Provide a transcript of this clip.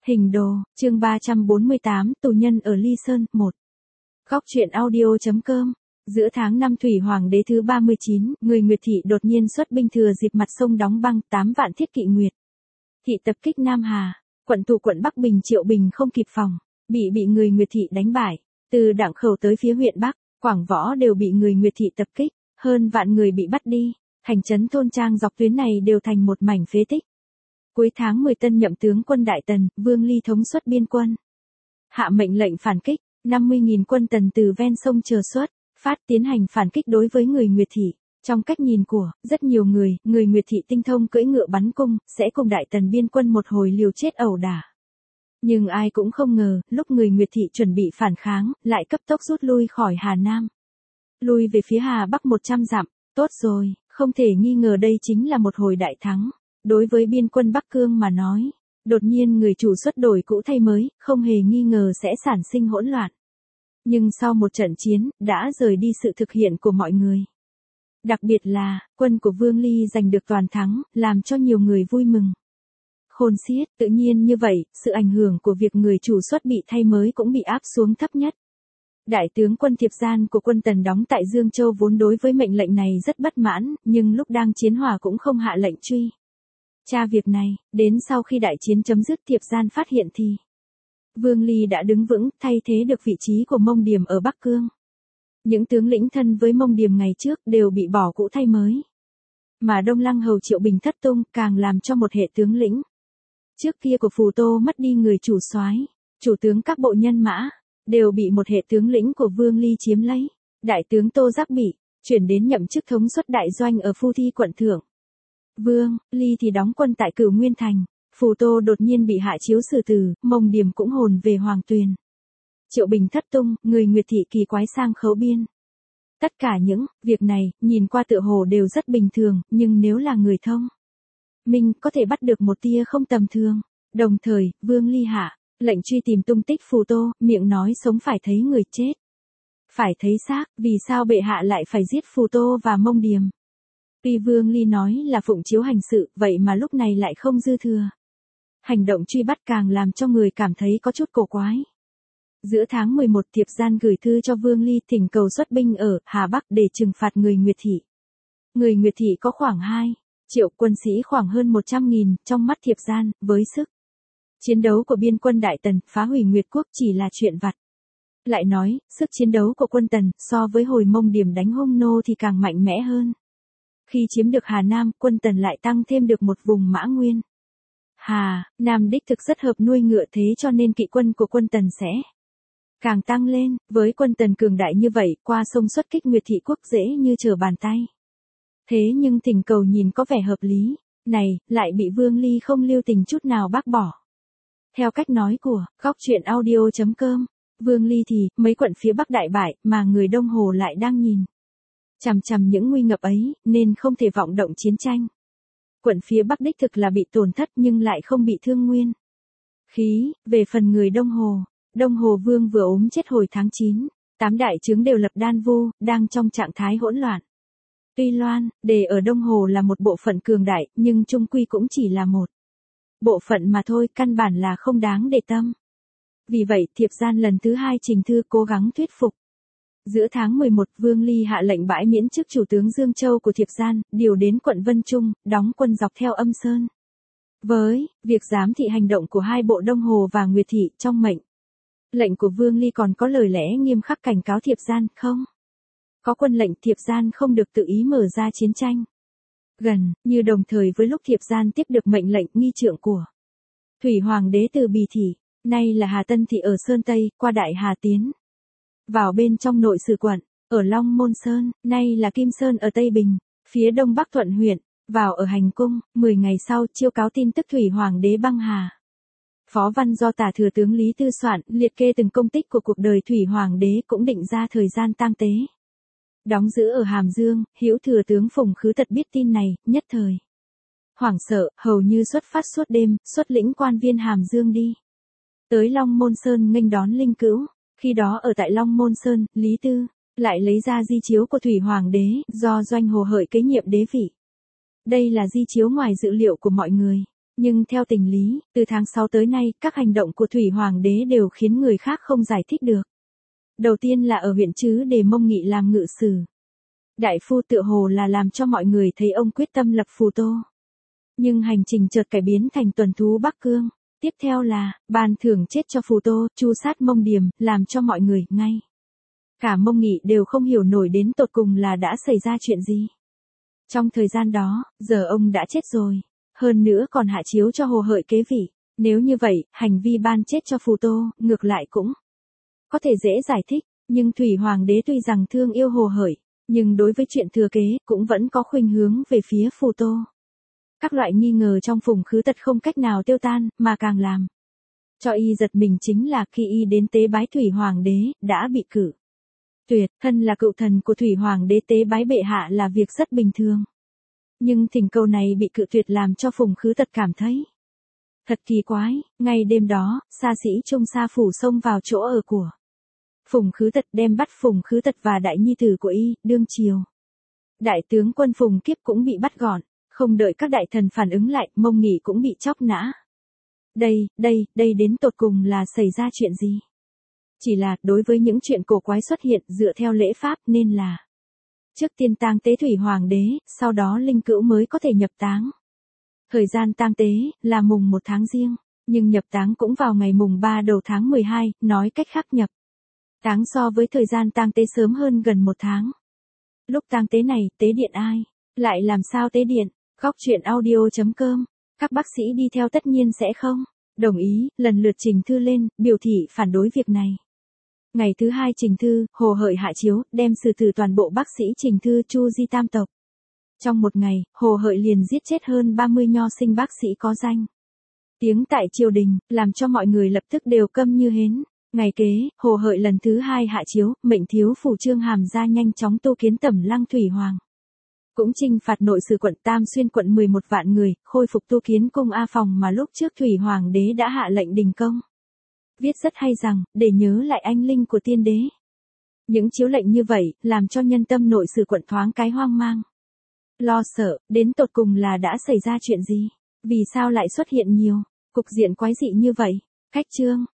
Hình đồ, chương 348, tù nhân ở Ly Sơn, 1. Góc truyện audio.com. Giữa tháng 5 Thủy Hoàng đế thứ 39, người Nguyệt thị đột nhiên xuất binh thừa dịp mặt sông đóng băng 8 vạn thiết kỵ Nguyệt thị tập kích Nam Hà, quận thủ quận Bắc Bình Triệu Bình không kịp phòng, bị người Nguyệt thị đánh bại. Từ Đặng Khẩu tới phía huyện Bắc, Quảng Võ đều bị người Nguyệt thị tập kích, hơn vạn người bị bắt đi, thành trấn thôn trang dọc tuyến này đều thành một mảnh phế tích. Cuối tháng 10 tân nhậm tướng quân Đại Tần, Vương Ly thống suất biên quân. Hạ mệnh lệnh phản kích, 50.000 quân Tần từ ven sông chờ xuất, phát tiến hành phản kích đối với người Nguyệt thị. Trong cách nhìn của rất nhiều người Nguyệt thị tinh thông cưỡi ngựa bắn cung, sẽ cùng Đại Tần biên quân một hồi liều chết ẩu đả. Nhưng ai cũng không ngờ, lúc người Nguyệt thị chuẩn bị phản kháng, lại cấp tốc rút lui khỏi Hà Nam. Lui về phía Hà Bắc 100 dặm, tốt rồi, không thể nghi ngờ đây chính là một hồi đại thắng. Đối với biên quân Bắc Cương mà nói, đột nhiên người chủ xuất đổi cũ thay mới, không hề nghi ngờ sẽ sản sinh hỗn loạn. Nhưng sau một trận chiến, đã rời đi sự thực hiện của mọi người. Đặc biệt là, quân của Vương Ly giành được toàn thắng, làm cho nhiều người vui mừng. Khôn xiết, tự nhiên như vậy, sự ảnh hưởng của việc người chủ xuất bị thay mới cũng bị áp xuống thấp nhất. Đại tướng quân Thiệp Gian của quân Tần đóng tại Dương Châu vốn đối với mệnh lệnh này rất bất mãn, nhưng lúc đang chiến hòa cũng không hạ lệnh truy tra việc này, đến sau khi đại chiến chấm dứt Thiệp Gian phát hiện thì Vương Ly đã đứng vững, thay thế được vị trí của Mông Điềm ở Bắc Cương. Những tướng lĩnh thân với Mông Điềm ngày trước đều bị bỏ cũ thay mới. Mà Đông Lăng hầu Triệu Bình thất tung, càng làm cho một hệ tướng lĩnh trước kia của Phù Tô mất đi người chủ soái, chủ tướng các bộ nhân mã, đều bị một hệ tướng lĩnh của Vương Ly chiếm lấy. Đại tướng Tô Giác bị chuyển đến nhậm chức thống suất đại doanh ở Phu Thi quận Thượng. Vương Ly thì đóng quân tại Cửu Nguyên thành. Phù Tô đột nhiên bị hạ chiếu xử tử, Mông Điềm cũng hồn về Hoàng Tuyền. Triệu Bình thất tung, người Nguyệt thị kỳ quái sang khấu biên. Tất cả những việc này, nhìn qua tựa hồ đều rất bình thường, nhưng nếu là người thông minh có thể bắt được một tia không tầm thường. Đồng thời, Vương Ly hạ lệnh truy tìm tung tích Phù Tô, miệng nói sống phải thấy người chết, phải thấy xác, vì sao bệ hạ lại phải giết Phù Tô và Mông Điềm? Tuy Vương Ly nói là phụng chiếu hành sự, vậy mà lúc này lại không dư thừa. Hành động truy bắt càng làm cho người cảm thấy có chút cổ quái. Giữa tháng 11 Thiệp Gian gửi thư cho Vương Ly thỉnh cầu xuất binh ở Hà Bắc để trừng phạt người Nguyệt thị. Người Nguyệt thị có khoảng 2 triệu quân sĩ, khoảng hơn 100.000, trong mắt Thiệp Gian, với sức chiến đấu của biên quân Đại Tần, phá hủy Nguyệt quốc chỉ là chuyện vặt. Lại nói, sức chiến đấu của quân Tần, so với hồi Mông Điềm đánh Hung Nô thì càng mạnh mẽ hơn. Khi chiếm được Hà Nam, quân Tần lại tăng thêm được một vùng Mã Nguyên. Hà Nam đích thực rất hợp nuôi ngựa, thế cho nên kỵ quân của quân Tần sẽ càng tăng lên. Với quân Tần cường đại như vậy, qua sông xuất kích Nguyệt thị quốc dễ như trở bàn tay. Thế nhưng thỉnh cầu nhìn có vẻ hợp lý này, lại bị Vương Ly không lưu tình chút nào bác bỏ. Theo cách nói của góc truyện audio.com, Vương Ly thì mấy quận phía Bắc đại bại, mà người Đông Hồ lại đang nhìn chằm chằm những nguy ngập ấy, nên không thể vọng động chiến tranh. Quận phía Bắc đích thực là bị tổn thất nhưng lại không bị thương nguyên khí. Về phần người Đông Hồ Vương vừa ốm chết hồi tháng 9, 8 đại trướng đều lập đan vu, đang trong trạng thái hỗn loạn. Tuy Loan Đề ở Đông Hồ là một bộ phận cường đại, nhưng chung quy cũng chỉ là một bộ phận mà thôi, căn bản là không đáng để tâm. Vì vậy, Thiệp Gian lần thứ 2 trình thư cố gắng thuyết phục. Giữa tháng 11, Vương Ly hạ lệnh bãi miễn chức chủ tướng Dương Châu của Thiệp Gian, điều đến quận Vân Trung, đóng quân dọc theo Âm Sơn. Với việc giám thị hành động của hai bộ Đông Hồ và Nguyệt thị, trong mệnh lệnh của Vương Ly còn có lời lẽ nghiêm khắc cảnh cáo Thiệp Gian không có quân lệnh, Thiệp Gian không được tự ý mở ra chiến tranh. Gần như đồng thời với lúc Thiệp Gian tiếp được mệnh lệnh, nghi trượng của Thủy Hoàng đế từ Bì thị, nay là Hà Tân thị ở Sơn Tây, qua Đại Hà tiến vào bên trong nội sử quận, ở Long Môn Sơn, nay là Kim Sơn ở Tây Bình, phía đông bắc Thuận huyện, vào ở hành cung. 10 ngày sau, chiêu cáo tin tức Thủy Hoàng đế băng hà. Phó văn do Tả thừa tướng Lý Tư soạn, liệt kê từng công tích của cuộc đời Thủy Hoàng đế, cũng định ra thời gian tang tế. Đóng giữ ở Hàm Dương, Hữu thừa tướng Phùng Khứ Tật biết tin này, nhất thời hoảng sợ, hầu như xuất phát suốt đêm, xuất lĩnh quan viên Hàm Dương đi tới Long Môn Sơn nghênh đón linh cữu. Khi đó ở tại Long Môn Sơn, Lý Tư lại lấy ra di chiếu của Thủy Hoàng đế, do Doanh Hồ Hợi kế nhiệm đế vị. Đây là di chiếu ngoài dự liệu của mọi người. Nhưng theo tình lý, từ tháng 6 tới nay, các hành động của Thủy Hoàng đế đều khiến người khác không giải thích được. Đầu tiên là ở huyện Trứ Đề Mông Nghị làm ngự sử. Đại phu tựa hồ là làm cho mọi người thấy ông quyết tâm lập Phù Tô. Nhưng hành trình chợt cải biến thành tuần thú Bắc Cương. Tiếp theo là, ban thưởng chết cho Phù Tô, chu sát Mông Điềm, làm cho mọi người, ngay cả Mông Nghị đều không hiểu nổi đến tột cùng là đã xảy ra chuyện gì. Trong thời gian đó, giờ ông đã chết rồi. Hơn nữa còn hạ chiếu cho Hồ Hợi kế vị. Nếu như vậy, hành vi ban chết cho Phù Tô, ngược lại cũng có thể dễ giải thích. Nhưng Thủy Hoàng đế tuy rằng thương yêu Hồ Hợi, nhưng đối với chuyện thừa kế, cũng vẫn có khuynh hướng về phía Phù Tô. Các loại nghi ngờ trong Phùng Khứ Tật không cách nào tiêu tan, mà càng làm cho y giật mình chính là khi y đến tế bái Thủy Hoàng đế, đã bị cử tuyệt. Thân là cựu thần của Thủy Hoàng đế tế bái bệ hạ là việc rất bình thường. Nhưng thỉnh cầu này bị cự tuyệt làm cho Phùng Khứ Tật cảm thấy thật kỳ quái. Ngay đêm đó, xa sĩ Trung Sa Phủ xông vào chỗ ở của Phùng Khứ Tật, đem bắt Phùng Khứ Tật và đại nhi tử của y. Đương triều, đại tướng quân Phùng Kiếp cũng bị bắt gọn. Không đợi các đại thần phản ứng lại, Mông Nghị cũng bị chóc nã. Đây đến tột cùng là xảy ra chuyện gì? Chỉ là, đối với những chuyện cổ quái xuất hiện dựa theo lễ pháp nên là trước tiên tang tế Thủy Hoàng đế, sau đó linh cữu mới có thể nhập táng. Thời gian tang tế là mùng 1 tháng Giêng, nhưng nhập táng cũng vào ngày mùng 3 đầu tháng 12, nói cách khác nhập táng so với thời gian tang tế sớm hơn gần 1 tháng. Lúc tang tế này, tế điện ai? Lại làm sao tế điện? Góc truyện audio.com. Các bác sĩ đi theo tất nhiên sẽ không đồng ý, lần lượt trình thư lên, biểu thị phản đối việc này. Ngày thứ 2 trình thư, Hồ Hợi hạ chiếu, đem xử tử toàn bộ bác sĩ trình thư Chu Di tam tộc. Trong một ngày, Hồ Hợi liền giết chết hơn 30 nho sinh bác sĩ có danh tiếng tại triều đình, làm cho mọi người lập tức đều câm như hến. Ngày kế, Hồ Hợi lần thứ 2 hạ chiếu, mệnh thiếu phủ Trương Hàm ra nhanh chóng tu kiến Tẩm Lăng Thủy Hoàng. Cũng trinh phạt nội sử quận Tam Xuyên quận 11 vạn người, khôi phục tu kiến cung A Phòng mà lúc trước Thủy Hoàng đế đã hạ lệnh đình công. Viết rất hay rằng, để nhớ lại anh linh của tiên đế. Những chiếu lệnh như vậy, làm cho nhân tâm nội sử quận thoáng cái hoang mang. Lo sợ, đến tột cùng là đã xảy ra chuyện gì? Vì sao lại xuất hiện nhiều cục diện quái dị như vậy? Cách chương